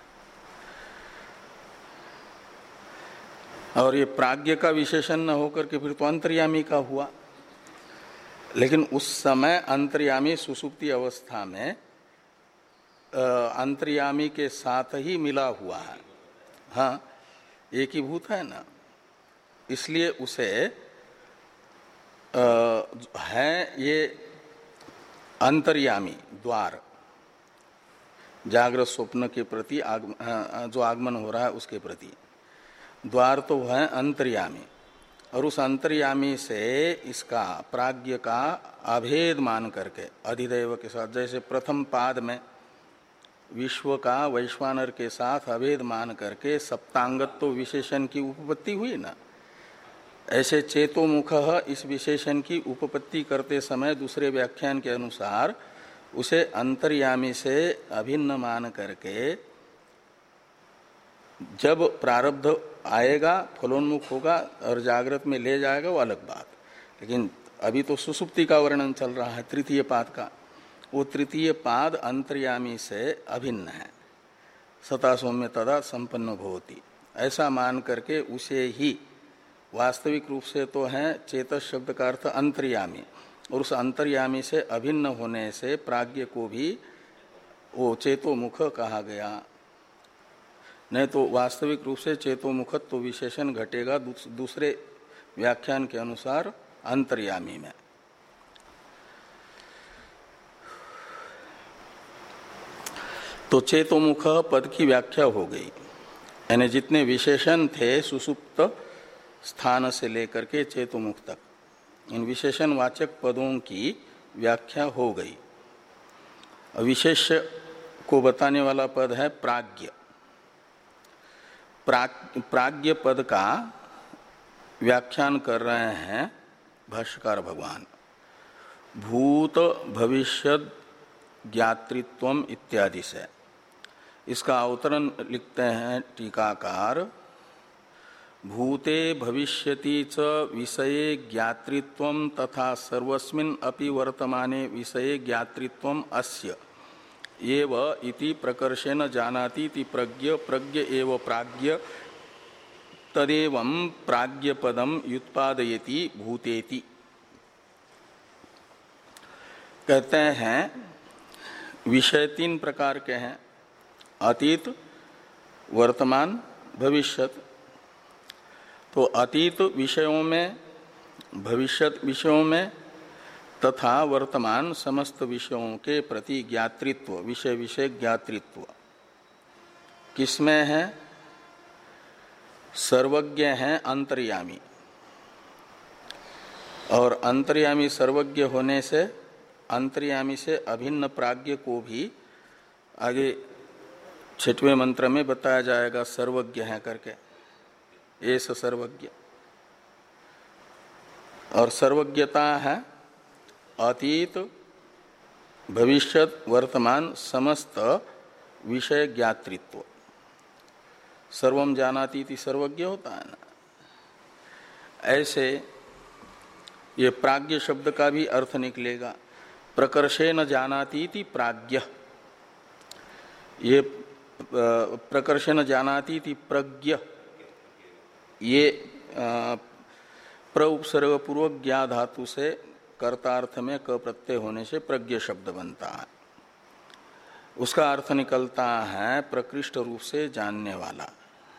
और ये प्राज्ञ का विशेषण न होकर के फिर तो अंतर्यामी का हुआ। लेकिन उस समय अंतर्यामी सुसुप्ति अवस्था में अंतर्यामी के साथ ही मिला हुआ है, हाँ एक ही भूत है ना, इसलिए उसे आ, है ये अंतर्यामी द्वार, जागृत स्वप्न के प्रति आग, जो आगमन हो रहा है उसके प्रति द्वार तो है अंतर्यामी। और उस अंतर्यामी से इसका प्राज्ञ का अभेद मान करके अधिदैव के साथ, जैसे प्रथम पाद में विश्व का वैश्वानर के साथ अभेद मान करके सप्तांगत्व विशेषण की उपपत्ति हुई ना, ऐसे चेतोमुख इस विशेषण की उपपत्ति करते समय दूसरे व्याख्यान के अनुसार उसे अंतर्यामी से अभिन्न मान करके जब प्रारब्ध आएगा फलोन्मुख होगा और जागृत में ले जाएगा वो अलग बात। लेकिन अभी तो सुसुप्ति का वर्णन चल रहा है तृतीय पाद का, वो तृतीय पाद अंतर्यामी से अभिन्न है, सता सौम्य तदा संपन्न भवति, ऐसा मान करके उसे ही वास्तविक रूप से तो है चेतस शब्द का अर्थ अंतर्यामी, और उस अंतर्यामी से अभिन्न होने से प्राज्ञ को भी वो चेतोमुख कहा गया। नहीं तो वास्तविक रूप से चेतोमुखत्व तो विशेषण घटेगा दूसरे व्याख्यान के अनुसार अंतर्यामी में। तो चेतोमुख पद की व्याख्या हो गई, यानी जितने विशेषण थे सुसुप्त स्थान से लेकर के चेतोमुख तक, इन विशेषण वाचक पदों की व्याख्या हो गई। विशेष को बताने वाला पद है प्राज्ञ। प्राज्ञ पद का व्याख्यान कर रहे हैं भाष्यकार भगवान। भूत भविष्यद ज्ञातृत्वम इत्यादि से। इसका अवतरण लिखते हैं टीकाकार, भूते भविष्यति च विषये ज्ञातृत्वं तथा सर्वस्मिन् अपि वर्तमाने विषये ज्ञातृत्वं अस्य एव इति प्रकर्षेण जानाति इति प्रज्ञ प्रज्ञ एव प्राज्ञ तदेवं प्राज्ञ पदम युत्पादयति भूतेति। कहते हैं विषय तीन प्रकार के हैं, अतीत, वर्तमान, भविष्यत। तो अतीत विषयों में, भविष्यत विषयों में तथा वर्तमान समस्त विषयों के प्रति ज्ञातृत्व, विषय विषय ज्ञातृत्व किसमें है? सर्वज्ञ है अंतर्यामी, और अंतर्यामी सर्वज्ञ होने से अंतर्यामी से अभिन्न प्राज्ञ को भी आगे छठवें मंत्र में बताया जाएगा, सर्वज्ञ है करके, ऐसा सर्वज्ञ। और सर्वज्ञता है अतीत, भविष्यत, वर्तमान समस्त विषय ज्ञातृत्व। सर्वम जानाति इति सर्वज्ञ होता है ना, ऐसे ये प्राज्ञ शब्द का भी अर्थ निकलेगा। प्रकर्षेण जानाति इति प्राज्ञ, ये प्रकर्षेण जानाति इति प्रज्ञ, ये प्र उपसर्ग पूर्वक ज्ञा धातु से कर्तार्थ में क प्रत्यय होने से प्रज्ञ शब्द बनता है। उसका अर्थ निकलता है प्रकृष्ट रूप से जानने वाला,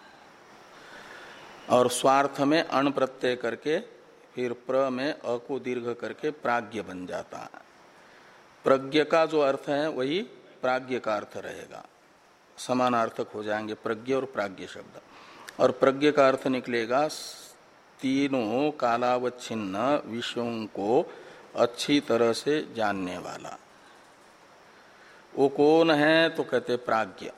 और स्वार्थ में अण प्रत्यय करके फिर प्र में अ को दीर्घ करके प्राज्ञ बन जाता है। प्रज्ञ का जो अर्थ है वही प्राज्ञ का अर्थ रहेगा, समानार्थक हो जाएंगे प्रज्ञ और प्राज्ञ शब्द। और प्रज्ञ का अर्थ निकलेगा तीनों कालावच्छिन्न विषयों को अच्छी तरह से जानने वाला। वो कौन है? तो कहते प्राज्ञ।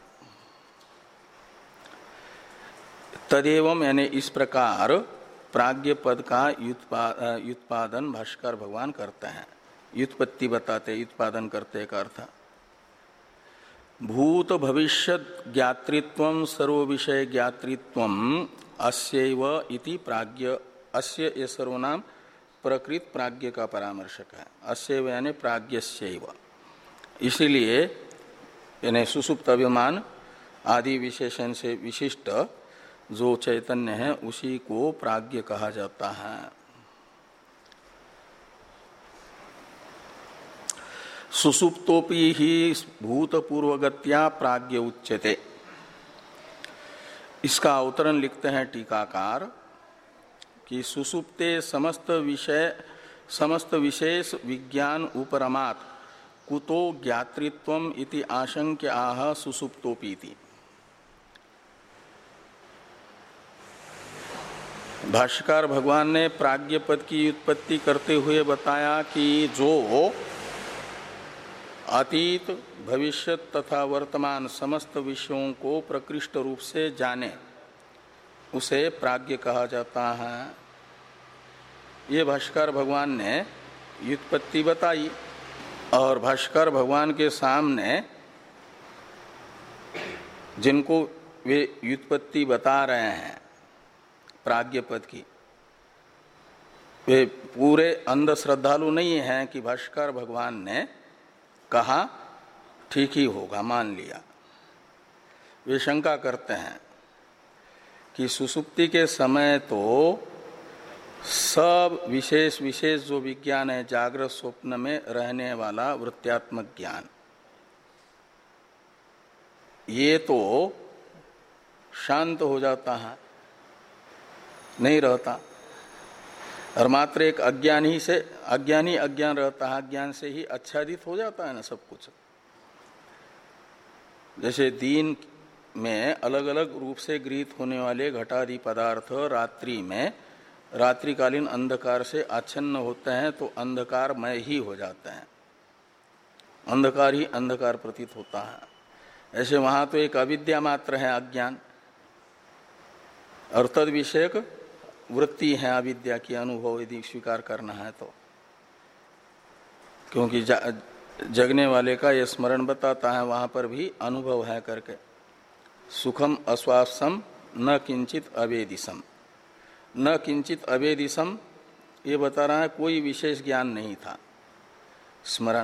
तदेवम यानी इस प्रकार प्राज्ञ पद का युत्पादन भाष्कर भगवान करते हैं, युत्पत्ति बताते, उत्पादन करते का अर्थ। भूत भविष्यत ज्ञातृत्वं सर्व विषय ज्ञातृत्वं अस्यैव इति प्राज्ञ। अस्य ये सर्वनाम प्रकृत प्राज्ञ का परामर्शक है। अस्यैव यानी प्राज्ञस्यैव, इसीलिए यानी सुसुप्त अभिमान आदि विशेषण से विशिष्ट जो चैतन्य है उसी को प्राज्ञ कहा जाता है। सुसुप्तोपि ही भूतपूर्वगत्या प्राज्ञ उच्यते। इसका अवतरण लिखते हैं टीकाकार कि सुसुप्ते समस्त विषय समस्त विशेष विज्ञान उपरमात् कुतो ज्ञातृत्वम इति आशंक्य आह सुसुप्तोपीति। भाष्यकार भगवान ने प्राज्ञ पद की उत्पत्ति करते हुए बताया कि जो अतीत, भविष्यत तथा वर्तमान समस्त विषयों को प्रकृष्ट रूप से जाने उसे प्राज्ञ कहा जाता है। ये भाष्यकार भगवान ने व्युत्पत्ति बताई, और भाष्यकार भगवान के सामने जिनको वे व्युत्पत्ति बता रहे हैं प्राज्ञ पद की, वे पूरे अंध श्रद्धालु नहीं हैं कि भाष्यकार भगवान ने कहा ठीक ही होगा, मान लिया। वे शंका करते हैं कि सुसुप्ति के समय तो सब विशेष विशेष जो विज्ञान है, जागृत स्वप्न में रहने वाला वृत्त्यात्मक ज्ञान, ये तो शांत हो जाता है, नहीं रहता, और मात्र एक अज्ञान ही से अज्ञानी अज्ञान रहता है, अज्ञान से ही आच्छादित हो जाता है ना सब कुछ। जैसे दिन में अलग अलग रूप से गृहीत होने वाले घटादि पदार्थ रात्रि में रात्रिकालीन अंधकार से आच्छन्न होते हैं तो अंधकारमय ही हो जाते हैं, अंधकार ही अंधकार प्रतीत होता है। ऐसे वहां तो एक अविद्या मात्र है, अज्ञान, और तद विषयक वृत्ति है अविद्या की, अनुभव यदि स्वीकार करना है तो। क्योंकि जगने वाले का यह स्मरण बताता है वहां पर भी अनुभव है करके, सुखम अस्वासम न किंचित अवेदिसम, न किंचित अवेदिसम, ये बता रहा है कोई विशेष ज्ञान नहीं था, स्मरण।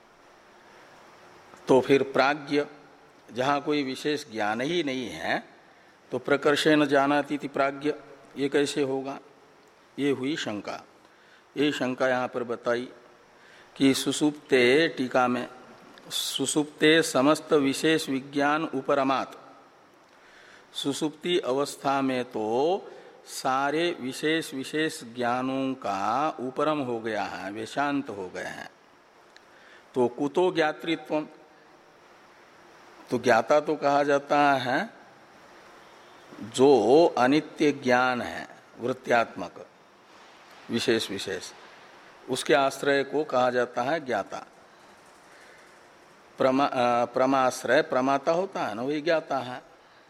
तो फिर प्राज्ञ, जहाँ कोई विशेष ज्ञान ही नहीं है तो प्रकर्षेण जानाति इति प्राज्ञ, ये कैसे होगा? ये हुई शंका। ये शंका यहाँ पर बताई कि सुसुप्ते, टीका में, सुसुप्ते समस्त विशेष विज्ञान उपरमात्, सुसुप्ति अवस्था में तो सारे विशेष विशेष ज्ञानों का उपरम हो गया है, वे शांत हो गए हैं। तो कुतो ज्ञातृत्व, तो ज्ञाता तो कहा जाता है जो अनित्य ज्ञान है, वृत्त्यात्मक विशेष विशेष, उसके आश्रय को कहा जाता है ज्ञाता। प्रमा प्रमाश्रय प्रमाता होता है ना, वही ज्ञाता है।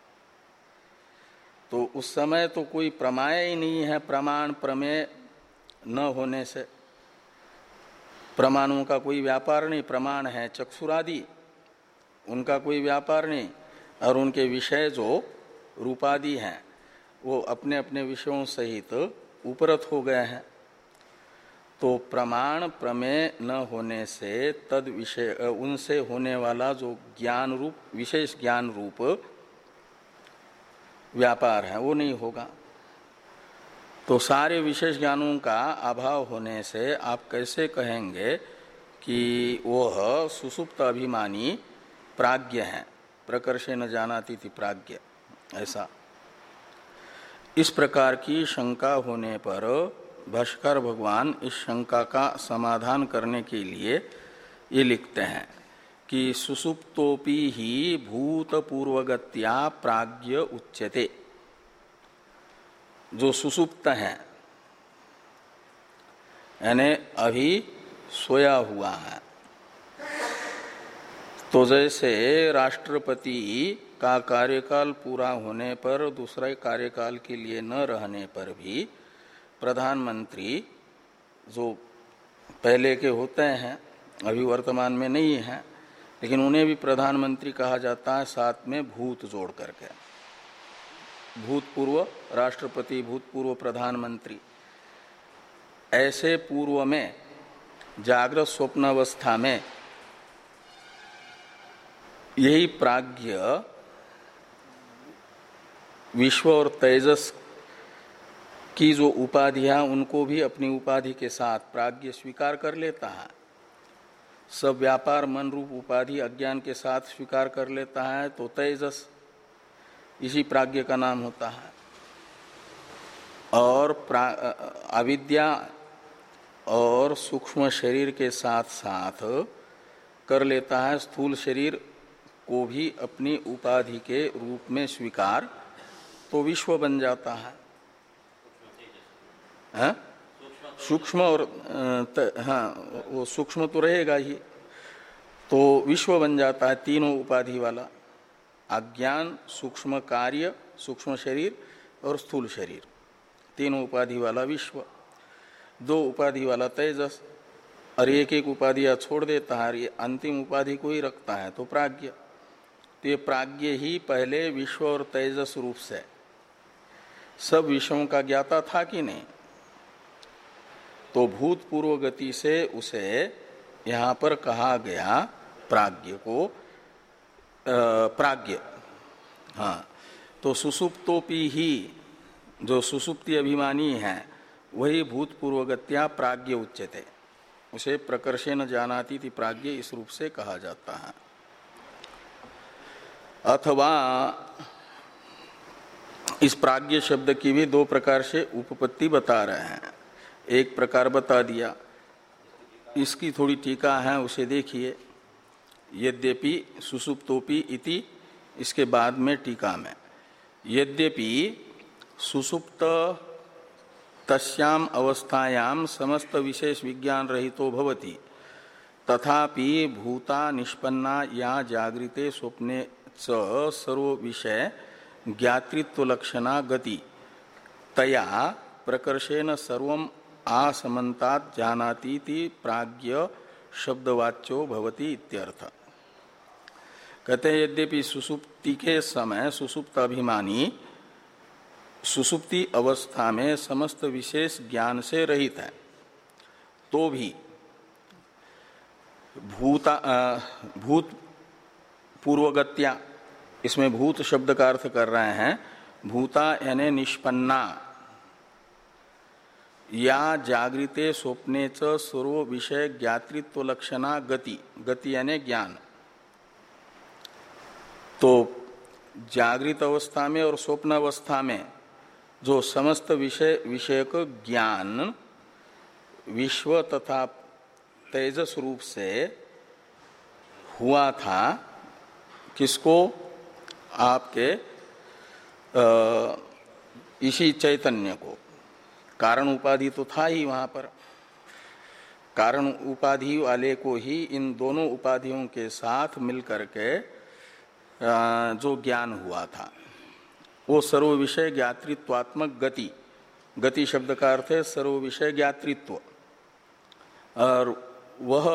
तो उस समय तो कोई प्रमाय ही नहीं है, प्रमाण प्रमेय न होने से प्रमाणों का कोई व्यापार नहीं। प्रमाण है चक्षुरादि, उनका कोई व्यापार नहीं, और उनके विषय जो रूपादि हैं वो अपने अपने विषयों सहित उपरत हो गए हैं। तो प्रमाण प्रमेय न होने से तद विषय, उनसे होने वाला जो ज्ञान रूप, विशेष ज्ञान रूप व्यापार है, वो नहीं होगा। तो सारे विशेष ज्ञानों का अभाव होने से आप कैसे कहेंगे कि वह सुसुप्त अभिमानी प्राज्ञ है? प्रकर्षेण जानाति इति प्राज्ञ, ऐसा। इस प्रकार की शंका होने पर भाष्कर भगवान इस शंका का समाधान करने के लिए ये लिखते हैं कि सुसुप्तोपि ही भूतपूर्वगत्या प्राज्ञ उच्यते। जो सुसुप्त हैं, यानी अभी सोया हुआ है, तो जैसे राष्ट्रपति का कार्यकाल पूरा होने पर दूसरे कार्यकाल के लिए न रहने पर भी प्रधानमंत्री जो पहले के होते हैं, अभी वर्तमान में नहीं है, लेकिन उन्हें भी प्रधानमंत्री कहा जाता है, साथ में भूत जोड़ करके। भूतपूर्व राष्ट्रपति, भूतपूर्व प्रधानमंत्री। ऐसे पूर्व में जागृत स्वप्न अवस्था में यही प्राज्ञ विश्व और तेजस की जो उपाधियां, उनको भी अपनी उपाधि के साथ प्राज्ञ स्वीकार कर लेता है। सब व्यापार मन रूप उपाधि अज्ञान के साथ स्वीकार कर लेता है, तो तेजस इसी प्राज्ञ का नाम होता है। और अविद्या और सूक्ष्म शरीर के साथ साथ कर लेता है स्थूल शरीर को भी अपनी उपाधि के रूप में स्वीकार, तो विश्व बन जाता है। हाँ? सूक्ष्म और हाँ, वो सूक्ष्म तो रहेगा ही, तो विश्व बन जाता है तीनों उपाधि वाला। अज्ञान, सूक्ष्म कार्य, सूक्ष्म शरीर और स्थूल शरीर, तीनों उपाधि वाला विश्व। दो उपाधि वाला तेजस, और एक एक उपाधियां छोड़ देता है, ये अंतिम उपाधि को ही रखता है, तो प्राज्ञ। तो ये प्राज्ञ ही पहले विश्व और तेजस रूप से सब विषयों का ज्ञाता था कि नहीं? तो भूतपूर्व गति से उसे यहाँ पर कहा गया प्राज्ञ को प्राज्ञ। हाँ, तो सुसुप्तोपि ही, जो सुसुप्ति अभिमानी है, वही भूतपूर्वगत्या प्राज्ञ उच्यते। उसे प्रकर्षेण जानाति इति प्राज्ञ इस रूप से कहा जाता है। अथवा इस प्राज्ञ शब्द की भी दो प्रकार से उपपत्ति बता रहे हैं। एक प्रकार बता दिया, इसकी थोड़ी टीका है, उसे देखिए। यद्यपि सुसुप्तोपि इति, इसके बाद में टीका में, यद्यपि सुसुप्त तस्याम अवस्थायाम समस्त विशेष विज्ञान रहितो भवति, तथापि भूता निष्पन्ना या जागृते स्वप्ने च सर्व विषय ज्ञातृत्व लक्षणा गति तया प्रकर्षेण सर्वम आसमन्तात् जानातीति प्राज्ञ शब्दवाच्यो भवति इत्यर्थ। कहते हैं यद्यपि सुसुप्ति के समय सुसुप्त अभिमानी सुसुप्ति अवस्था में समस्त विशेष ज्ञान से रहित है तो भी भूता भूत पूर्वगत्या, इसमें भूत शब्द का अर्थ कर रहे हैं भूता यानी निष्पन्ना, या जागृते स्वप्ने च सर्व विषय ज्ञातृत्व लक्षणा गति, गति यानी ज्ञान। तो जागृत अवस्था में और स्वप्न अवस्था में जो समस्त विषय विषयक ज्ञान विश्व तथा तेजस रूप से हुआ था, किसको? आपके आ, इसी चैतन्य को। कारण उपाधि तो था ही वहां पर, कारण उपाधि वाले को ही इन दोनों उपाधियों के साथ मिलकर के जो ज्ञान हुआ था वो सर्व विषय ज्ञातृत्वात्मक गति, गति शब्द का अर्थ है सर्व विषय ज्ञातृत्व, और वह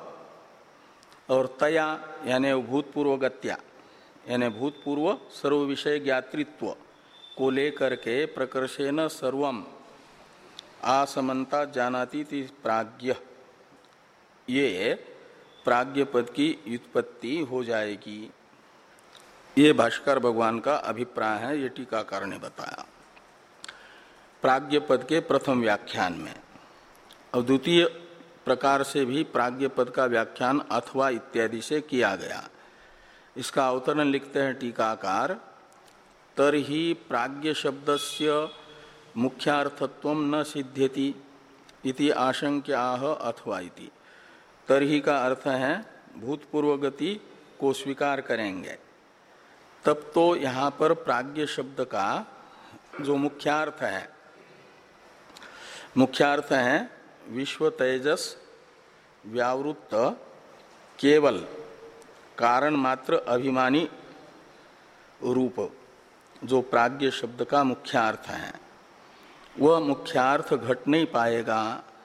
और तया यानी भूतपूर्व गत्या यानी भूतपूर्व सर्व विषय ज्ञातृत्व को लेकर के प्रकर्षेण सर्वम आसमंता जानाति ति प्राज्ञ, ये प्राज्ञ पद की व्युत्पत्ति हो जाएगी। ये भाष्कर भगवान का अभिप्राय है, ये टीकाकार ने बताया प्राज्ञ पद के प्रथम व्याख्यान में। और द्वितीय प्रकार से भी प्राज्ञ पद का व्याख्यान अथवा इत्यादि से किया गया। इसका अवतरण लिखते हैं टीकाकार, तरहि प्राज्ञ शब्दस्य मुख्यार्थत्वं न सिद्ध्यति इति आशंक्याह अथवा इति। तरहि का अर्थ है भूतपूर्व गति को स्वीकार करेंगे, तब तो यहाँ पर प्राज्ञ शब्द का जो मुख्यार्थ है, मुख्यार्थ है विश्व तेजस व्यावृत्त केवल कारण मात्र अभिमानी रूप जो प्राज्ञ शब्द का मुख्यार्थ है, वह मुख्यार्थ घट नहीं पाएगा।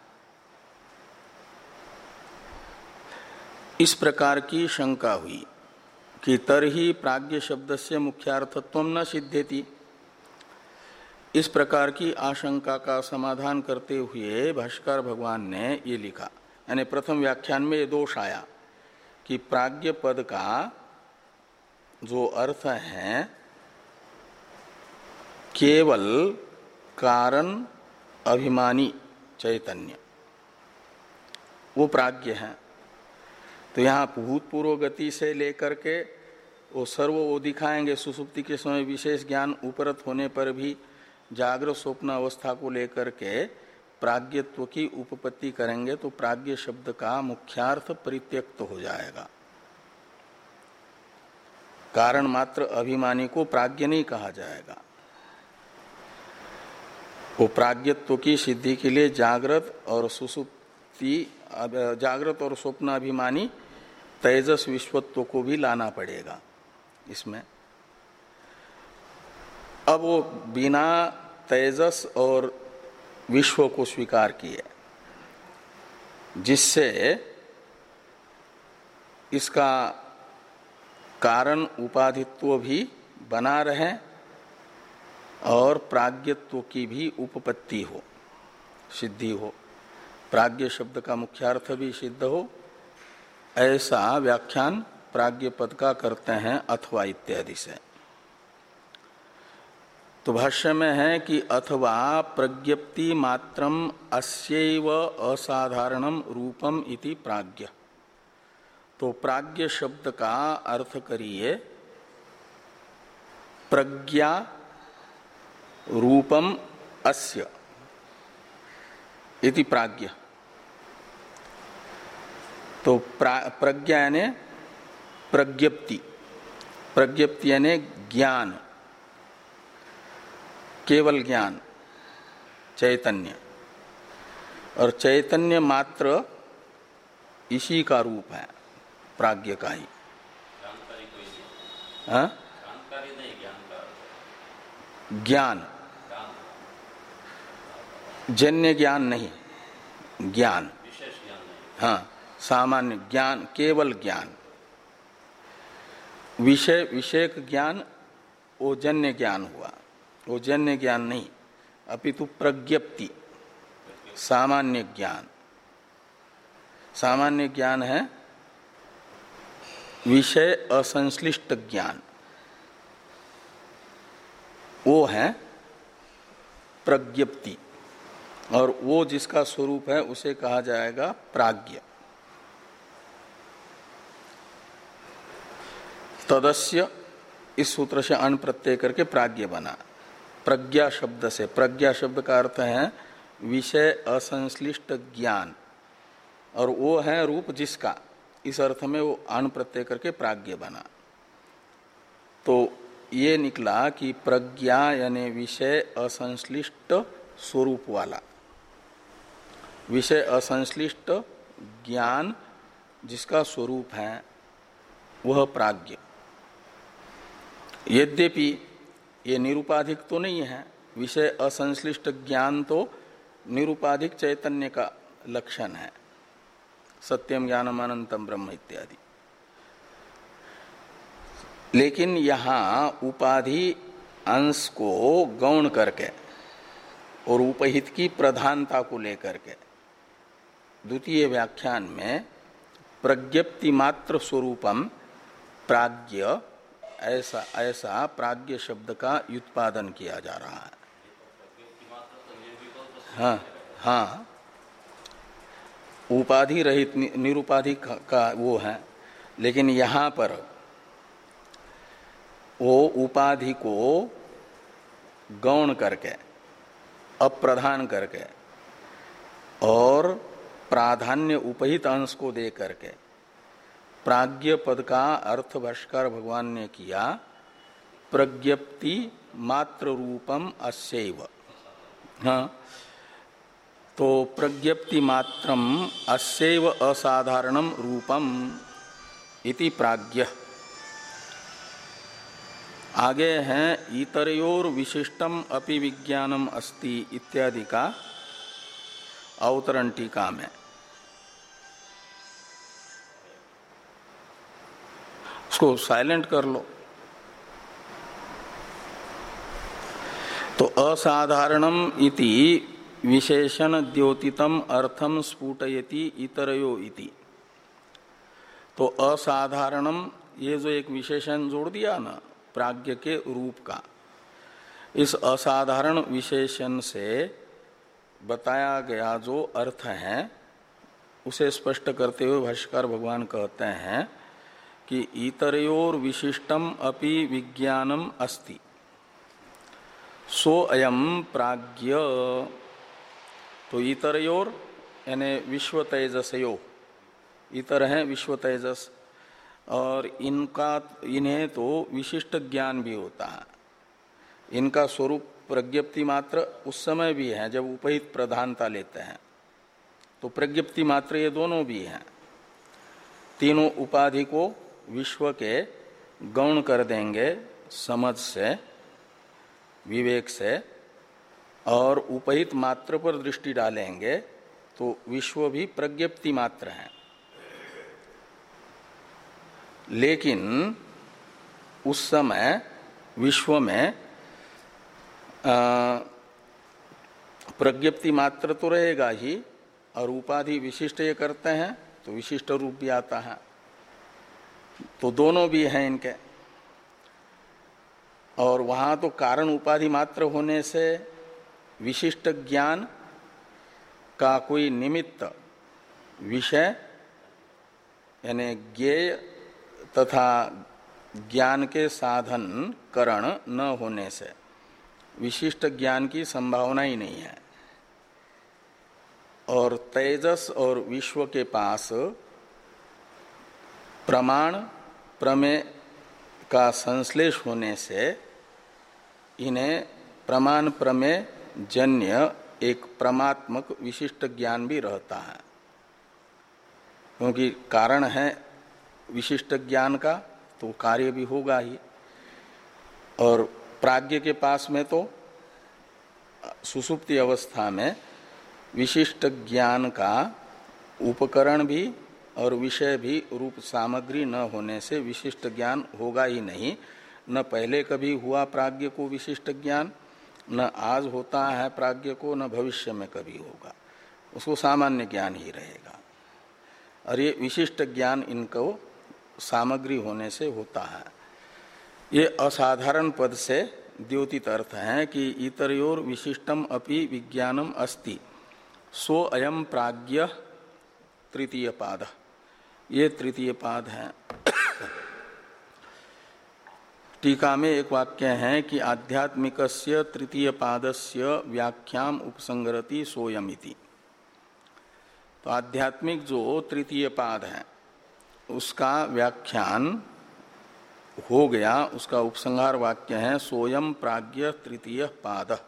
इस प्रकार की शंका हुई कि तरहि प्राज्ञ शब्द से मुख्यार्थत्व न सिद्ध्यति। इस प्रकार की आशंका का समाधान करते हुए भाष्कर भगवान ने ये लिखा, यानी प्रथम व्याख्यान में ये दोष आया कि प्राज्ञ पद का जो अर्थ है केवल कारण अभिमानी चैतन्य, वो प्राज्ञ है। तो यहाँ भूतपूर्व गति से लेकर के वो सर्व वो दिखाएंगे, सुसुप्ति के समय विशेष ज्ञान उपरत होने पर भी जागृत स्वप्न अवस्था को लेकर के प्राज्ञत्व की उपपत्ति करेंगे, तो प्राज्ञ शब्द का मुख्यार्थ परित्यक्त हो जाएगा। कारण मात्र अभिमानी को प्राज्ञ नहीं कहा जाएगा। वो प्राज्ञत्व की सिद्धि के लिए जागृत और सुसुप्ति, जागृत और स्वप्न अभिमानी तेजस विश्वत्व को भी लाना पड़ेगा इसमें। अब वो बिना तेजस और विश्व को स्वीकार किए, जिससे इसका कारण उपाधित्व भी बना रहे और प्राज्ञत्व की भी उपपत्ति हो, सिद्धि हो, प्राज्ञ शब्द का मुख्यार्थ भी सिद्ध हो, ऐसा व्याख्यान प्राज्ञ पद का करते हैं अथवा इत्यादि से। तो भाष्य में है कि अथवा प्रज्ञप्ति मात्रम अस्यैव असाधारणम रूपम इति प्राज्ञ। तो प्राज्ञ शब्द का अर्थ करिए प्रज्ञा रूपम अस्य इति प्राज्ञ। तो प्रज्ञा यानी प्रज्ञप्ति, प्रज्ञप्ति यानी ज्ञान, केवल ज्ञान, चैतन्य, और चैतन्य मात्र इसी का रूप है, प्राज्ञ का ही। जानकारी कोई नहीं, हाँ? जानकारी नहीं, ज्ञान का ज्ञान, जन्य ज्ञान नहीं, ज्ञान, विशेष ज्ञान नहीं। हाँ, सामान्य ज्ञान, केवल ज्ञान। विषय विषयक ज्ञान वो जन्य ज्ञान हुआ, वो जन्य ज्ञान नहीं, अपितु प्रज्ञप्ति, सामान्य ज्ञान। सामान्य ज्ञान है विषय असंश्लिष्ट ज्ञान, वो है प्रज्ञप्ति, और वो जिसका स्वरूप है उसे कहा जाएगा प्राज्ञ। तदस्य इस सूत्र से अण प्रत्यय करके प्राज्ञ बना। प्रज्ञा शब्द से, प्रज्ञा शब्द का अर्थ है विषय असंश्लिष्ट ज्ञान, और वो है रूप जिसका, इस अर्थ में वो अण प्रत्यय करके प्राज्ञ बना। तो ये निकला कि प्रज्ञा यानी विषय असंश्लिष्ट स्वरूप वाला, विषय असंश्लिष्ट ज्ञान जिसका स्वरूप है वह प्राज्ञ। यद्यपि ये निरुपाधिक तो नहीं है, विषय असंश्लिष्ट ज्ञान तो निरुपाधिक चैतन्य का लक्षण है, सत्यम ज्ञानम अनंतम ब्रह्म इत्यादि। लेकिन यहाँ उपाधि अंश को गौण करके और उपहित की प्रधानता को लेकर के द्वितीय व्याख्यान में प्रज्ञप्ति मात्र स्वरूपम प्राज्ञ, ऐसा ऐसा प्राज्ञ शब्द का व्युत्पादन किया जा रहा है। हाँ हाँ, उपाधि रहित निरुपाधि का वो है, लेकिन यहाँ पर वो उपाधि को गौण करके, अप्रधान करके और प्राधान्य उपहित अंश को दे करके प्राज्ञ पद का अर्थ भाष्कर भगवान ने किया प्रज्ञप्ति मात्र रूपम अस्यैव। हाँ, तो प्रज्ञप्ति मात्रम अस्यैव असाधारणम रूपम इति प्राज्ञ। आगे हैं इतरयोर विशिष्टम अपि विज्ञानम अस्ति इत्यादि का अवतरण टीका में। उसको साइलेंट कर लो। तो असाधारणम इति विशेषण द्योतितम अर्थम स्फुटयति इतरयो इति। तो असाधारणम, ये जो एक विशेषण जोड़ दिया ना प्राज्ञ के रूप का, इस असाधारण विशेषण से बताया गया जो अर्थ है उसे स्पष्ट करते हुए भाष्यकार भगवान कहते हैं कि इतरयोर विशिष्टम अपि विज्ञानम अस्ति सो अयम प्राज्ञ। तो इतरयोर यानी विश्व तेजसयो, इतर है विश्व तेजस, और इनका इन्हें तो विशिष्ट ज्ञान भी होता है। इनका स्वरूप प्रज्ञप्ति मात्र उस समय भी है जब उपहित प्रधानता लेते हैं, तो प्रज्ञप्ति मात्र ये दोनों भी हैं। तीनों उपाधि को विश्व के गौण कर देंगे समझ से, विवेक से, और उपहित मात्र पर दृष्टि डालेंगे तो विश्व भी प्रज्ञप्ति मात्र है। लेकिन उस समय विश्व में प्रज्ञप्ति मात्र तो रहेगा ही, और उपाधि विशिष्ट ये करते हैं तो विशिष्ट रूप भी आता है। तो दोनों भी हैं इनके, और वहां तो कारण उपाधि मात्र होने से विशिष्ट ज्ञान का कोई निमित्त विषय यानी ज्ञेय तथा ज्ञान के साधन करण न होने से विशिष्ट ज्ञान की संभावना ही नहीं है। और तेजस और विश्व के पास प्रमाण प्रमेय का संश्लेष होने से इन्हें प्रमाण प्रमेय जन्य एक परमात्मक विशिष्ट ज्ञान भी रहता है, क्योंकि कारण है विशिष्ट ज्ञान का तो कार्य भी होगा ही। और प्राज्ञ के पास में तो सुषुप्ति अवस्था में विशिष्ट ज्ञान का उपकरण भी और विषय भी रूप सामग्री न होने से विशिष्ट ज्ञान होगा ही नहीं। न पहले कभी हुआ प्राज्ञ को विशिष्ट ज्ञान, न आज होता है प्राज्ञ को, न भविष्य में कभी होगा, उसको सामान्य ज्ञान ही रहेगा। और ये विशिष्ट ज्ञान इनको सामग्री होने से होता है। ये असाधारण पद से द्योतित अर्थ है कि इतरयोर विशिष्टम अपि विज्ञानम अस्ति सो अयम प्राज्ञ तृतीय पाद, ये तृतीय पाद है। टीका में एक वाक्य है कि आध्यात्मिकस्य तृतीय पादस्य व्याख्याम उपसंगरति सोयमिति। तो आध्यात्मिक जो तृतीय पाद है उसका व्याख्यान हो गया, उसका उपसंहार वाक्य है सोयम प्राज्ञ तृतीय पाद।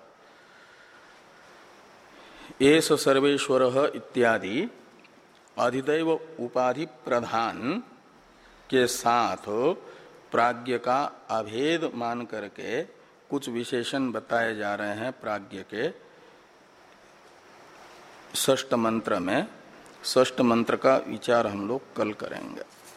एष सर्वेश्वरः इत्यादि अधिदैव उपाधि प्रधान के साथ प्राज्ञ का अभेद मान करके कुछ विशेषण बताए जा रहे हैं प्राज्ञ के षष्ठ मंत्र में। षष्ठ मंत्र का विचार हम लोग कल करेंगे।